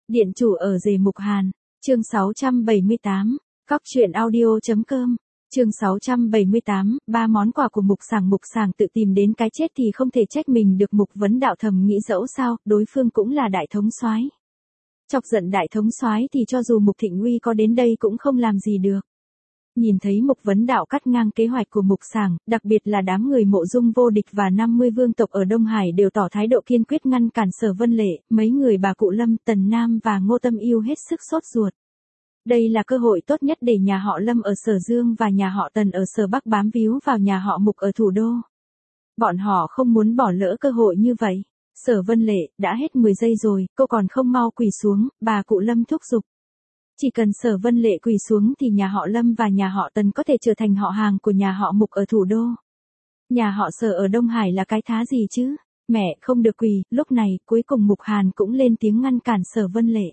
Điện chủ ở rể Mục Hàn, chương 678, Cóc truyện audio.com, chương 678, ba món quà của Mục Sảng tự tìm đến cái chết thì không thể trách mình được. Mục Vấn Đạo thầm nghĩ dẫu sao, đối phương cũng là đại thống soái. Chọc giận đại thống soái thì cho dù Mục Thịnh Uy có đến đây cũng không làm gì được. Nhìn thấy Mục Vấn Đạo cắt ngang kế hoạch của Mục Sảng, đặc biệt là đám người Mộ Dung Vô Địch và 50 vương tộc ở Đông Hải đều tỏ thái độ kiên quyết ngăn cản Sở Vân Lệ, mấy người bà Cụ Lâm, Tần Nam và Ngô Tâm Yêu hết sức sốt ruột. Đây là cơ hội tốt nhất để nhà họ Lâm ở Sở Dương và nhà họ Tần ở Sở Bắc bám víu vào nhà họ Mục ở thủ đô. Bọn họ không muốn bỏ lỡ cơ hội như vậy. Sở Vân Lệ, đã hết 10 giây rồi, cô còn không mau quỳ xuống, bà Cụ Lâm thúc giục. Chỉ cần Sở Vân Lệ quỳ xuống thì nhà họ Lâm và nhà họ Tần có thể trở thành họ hàng của nhà họ Mục ở thủ đô. Nhà họ Sở ở Đông Hải là cái thá gì chứ? Mẹ không được quỳ. Lúc này, cuối cùng Mục Hàn cũng lên tiếng ngăn cản Sở Vân Lệ.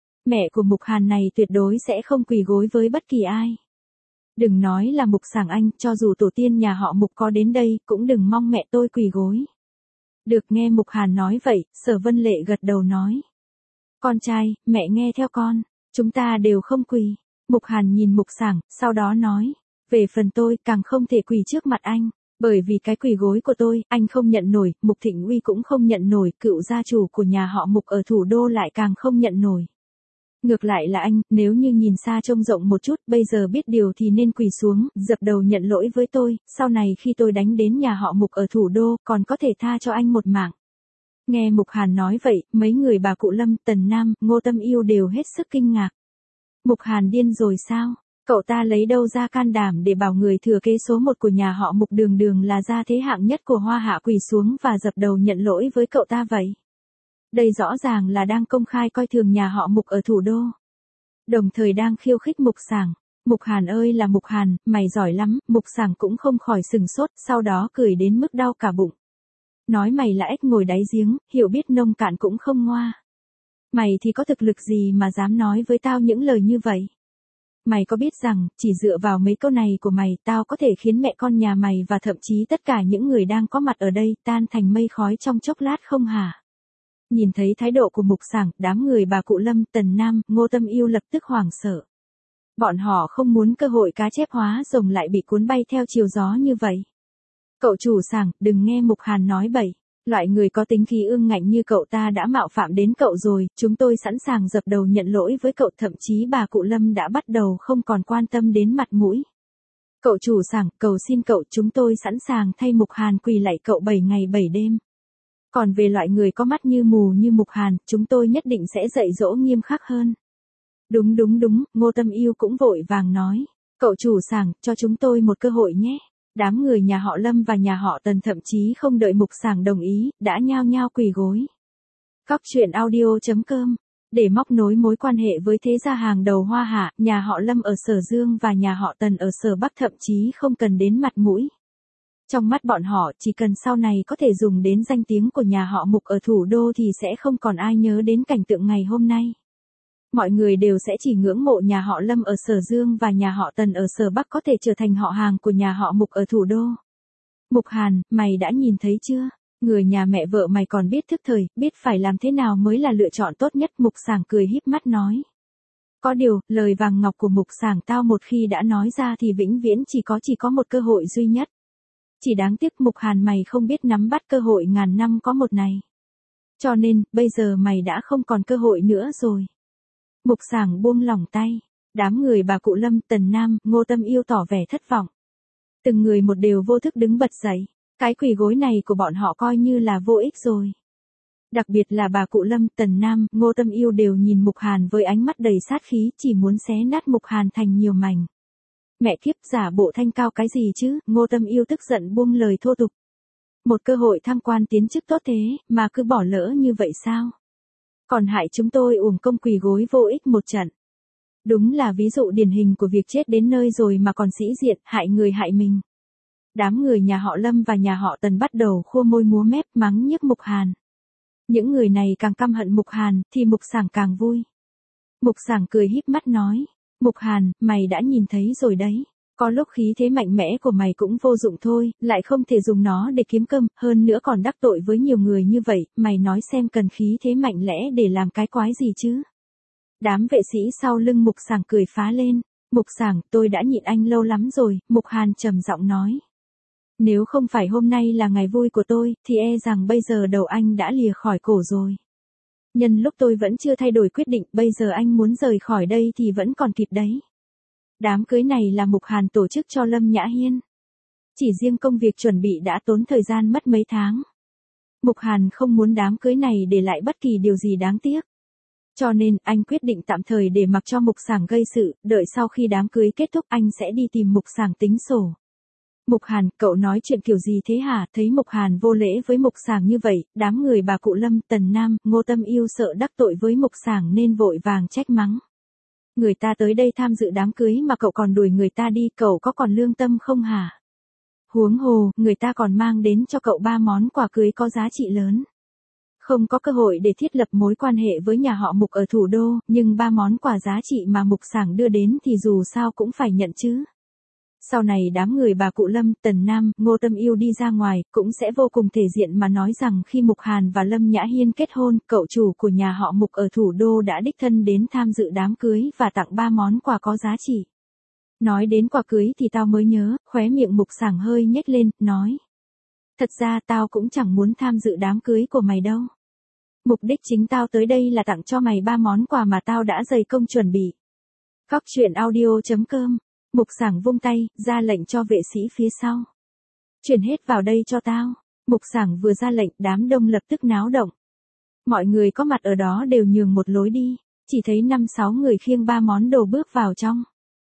Mẹ của Mục Hàn này tuyệt đối sẽ không quỳ gối với bất kỳ ai. Đừng nói là Mục Sảng anh, cho dù tổ tiên nhà họ Mục có đến đây, cũng đừng mong mẹ tôi quỳ gối. Được, nghe Mục Hàn nói vậy, Sở Vân Lệ gật đầu nói. Con trai, mẹ nghe theo con. Chúng ta đều không quỳ. Mục Hàn nhìn Mục Sảng, sau đó nói. Về phần tôi, càng không thể quỳ trước mặt anh. Bởi vì cái quỳ gối của tôi, anh không nhận nổi, Mục Thịnh Uy cũng không nhận nổi, cựu gia chủ của nhà họ Mục ở thủ đô lại càng không nhận nổi. Ngược lại là anh, nếu như nhìn xa trông rộng một chút, bây giờ biết điều thì nên quỳ xuống, dập đầu nhận lỗi với tôi, sau này khi tôi đánh đến nhà họ Mục ở thủ đô, còn có thể tha cho anh một mạng. Nghe Mục Hàn nói vậy, mấy người bà Cụ Lâm, Tần Nam, Ngô Tâm Yêu đều hết sức kinh ngạc. Mục Hàn điên rồi sao? Cậu ta lấy đâu ra can đảm để bảo người thừa kế số 1 của nhà họ Mục đường đường là gia thế hạng nhất của Hoa Hạ quỳ xuống và dập đầu nhận lỗi với cậu ta vậy? Đây rõ ràng là đang công khai coi thường nhà họ Mục ở thủ đô. Đồng thời đang khiêu khích Mục Sảng. Mục Hàn ơi là Mục Hàn, mày giỏi lắm. Mục Sảng cũng không khỏi sừng sốt, sau đó cười đến mức đau cả bụng. Nói mày là ếch ngồi đáy giếng, hiểu biết nông cạn cũng không ngoa. Mày thì có thực lực gì mà dám nói với tao những lời như vậy? Mày có biết rằng, chỉ dựa vào mấy câu này của mày, tao có thể khiến mẹ con nhà mày và thậm chí tất cả những người đang có mặt ở đây tan thành mây khói trong chốc lát không hả? Nhìn thấy thái độ của Mục Sảng, đám người bà Cụ Lâm, Tần Nam, Ngô Tâm Yêu lập tức hoảng sợ. Bọn họ không muốn cơ hội cá chép hóa rồng lại bị cuốn bay theo chiều gió như vậy. Cậu chủ Sảng, đừng nghe Mục Hàn nói bậy. Loại người có tính khí ương ngạnh như cậu ta đã mạo phạm đến cậu rồi, chúng tôi sẵn sàng dập đầu nhận lỗi với cậu. Thậm chí bà Cụ Lâm đã bắt đầu không còn quan tâm đến mặt mũi. Cậu chủ Sảng, cầu xin cậu, chúng tôi sẵn sàng thay Mục Hàn quỳ lạy cậu 7 ngày 7 đêm. Còn về loại người có mắt như mù như Mục Hàn, chúng tôi nhất định sẽ dạy dỗ nghiêm khắc hơn. Đúng, Ngô Tâm Yêu cũng vội vàng nói. Cậu chủ Sảng, cho chúng tôi một cơ hội nhé. Đám người nhà họ Lâm và nhà họ Tần thậm chí không đợi Mục Sảng đồng ý, đã nhao nhao quỳ gối. Cóc truyện audio.com, để móc nối mối quan hệ với thế gia hàng đầu Hoa Hạ, nhà họ Lâm ở Sở Dương và nhà họ Tần ở Sở Bắc thậm chí không cần đến mặt mũi. Trong mắt bọn họ, chỉ cần sau này có thể dùng đến danh tiếng của nhà họ Mục ở thủ đô thì sẽ không còn ai nhớ đến cảnh tượng ngày hôm nay. Mọi người đều sẽ chỉ ngưỡng mộ nhà họ Lâm ở Sở Dương và nhà họ Tần ở Sở Bắc có thể trở thành họ hàng của nhà họ Mục ở thủ đô. Mục Hàn, mày đã nhìn thấy chưa? Người nhà mẹ vợ mày còn biết thức thời, biết phải làm thế nào mới là lựa chọn tốt nhất. Mục Sảng cười híp mắt nói. Có điều, lời vàng ngọc của Mục Sảng tao một khi đã nói ra thì vĩnh viễn chỉ có một cơ hội duy nhất. Chỉ đáng tiếc Mục Hàn mày không biết nắm bắt cơ hội ngàn năm có một này. Cho nên, bây giờ mày đã không còn cơ hội nữa rồi. Mục Sảng buông lỏng tay. Đám người bà Cụ Lâm, Tần Nam, Ngô Tâm Yêu tỏ vẻ thất vọng. Từng người một đều vô thức đứng bật dậy. Cái quỳ gối này của bọn họ coi như là vô ích rồi. Đặc biệt là bà Cụ Lâm, Tần Nam, Ngô Tâm Yêu đều nhìn Mục Hàn với ánh mắt đầy sát khí, chỉ muốn xé nát Mục Hàn thành nhiều mảnh. Mẹ kiếp, giả bộ thanh cao cái gì chứ? Ngô Tâm Yêu tức giận buông lời thô tục. Một cơ hội thăng quan tiến chức tốt thế, mà cứ bỏ lỡ như vậy sao? Còn hại chúng tôi uổng công quỳ gối vô ích một trận. Đúng là ví dụ điển hình của việc chết đến nơi rồi mà còn sĩ diện, hại người hại mình. Đám người nhà họ Lâm và nhà họ Tần bắt đầu khua môi múa mép mắng nhiếc Mục Hàn. Những người này càng căm hận Mục Hàn, thì Mục Sảng càng vui. Mục Sảng cười híp mắt nói. Mục Hàn, mày đã nhìn thấy rồi đấy. Có lúc khí thế mạnh mẽ của mày cũng vô dụng thôi, lại không thể dùng nó để kiếm cơm, hơn nữa còn đắc tội với nhiều người như vậy, mày nói xem cần khí thế mạnh lẽ để làm cái quái gì chứ? Đám vệ sĩ sau lưng Mục Sảng cười phá lên. Mục Sảng, tôi đã nhịn anh lâu lắm rồi, Mục Hàn trầm giọng nói. Nếu không phải hôm nay là ngày vui của tôi, thì e rằng bây giờ đầu anh đã lìa khỏi cổ rồi. Nhân lúc tôi vẫn chưa thay đổi quyết định, bây giờ anh muốn rời khỏi đây thì vẫn còn kịp đấy. Đám cưới này là Mục Hàn tổ chức cho Lâm Nhã Hiên. Chỉ riêng công việc chuẩn bị đã tốn thời gian mất mấy tháng. Mục Hàn không muốn đám cưới này để lại bất kỳ điều gì đáng tiếc. Cho nên, anh quyết định tạm thời để mặc cho Mục Sảng gây sự, đợi sau khi đám cưới kết thúc anh sẽ đi tìm Mục Sảng tính sổ. Mục Hàn, cậu nói chuyện kiểu gì thế hả? Thấy Mục Hàn vô lễ với Mục Sảng như vậy, đám người bà cụ Lâm, Tần Nam, Ngô Tâm Yêu sợ đắc tội với Mục Sảng nên vội vàng trách mắng. Người ta tới đây tham dự đám cưới mà cậu còn đuổi người ta đi, cậu có còn lương tâm không hả? Huống hồ, người ta còn mang đến cho cậu 3 món quà cưới có giá trị lớn. Không có cơ hội để thiết lập mối quan hệ với nhà họ Mục ở thủ đô, nhưng 3 món quà giá trị mà Mục Sảng đưa đến thì dù sao cũng phải nhận chứ. Sau này đám người bà cụ Lâm, Tần Nam, Ngô Tâm Yêu đi ra ngoài, cũng sẽ vô cùng thể diện mà nói rằng khi Mục Hàn và Lâm Nhã Hiên kết hôn, cậu chủ của nhà họ Mục ở thủ đô đã đích thân đến tham dự đám cưới và tặng 3 món quà có giá trị. Nói đến quà cưới thì tao mới nhớ, khóe miệng Mục Sảng hơi nhếch lên, nói. Thật ra tao cũng chẳng muốn tham dự đám cưới của mày đâu. Mục đích chính tao tới đây là tặng cho mày 3 món quà mà tao đã dày công chuẩn bị. Cóc truyện audio.com. Mục Sảng vung tay, ra lệnh cho vệ sĩ phía sau. Chuyển hết vào đây cho tao. Mục Sảng vừa ra lệnh, đám đông lập tức náo động. Mọi người có mặt ở đó đều nhường một lối đi, chỉ thấy 5-6 người khiêng 3 món đồ bước vào trong.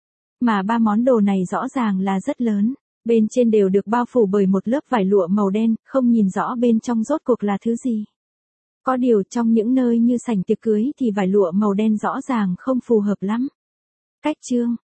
Mà 3 món đồ này rõ ràng là rất lớn, bên trên đều được bao phủ bởi một lớp vải lụa màu đen, không nhìn rõ bên trong rốt cuộc là thứ gì. Có điều trong những nơi như sảnh tiệc cưới thì vải lụa màu đen rõ ràng không phù hợp lắm. Cách chương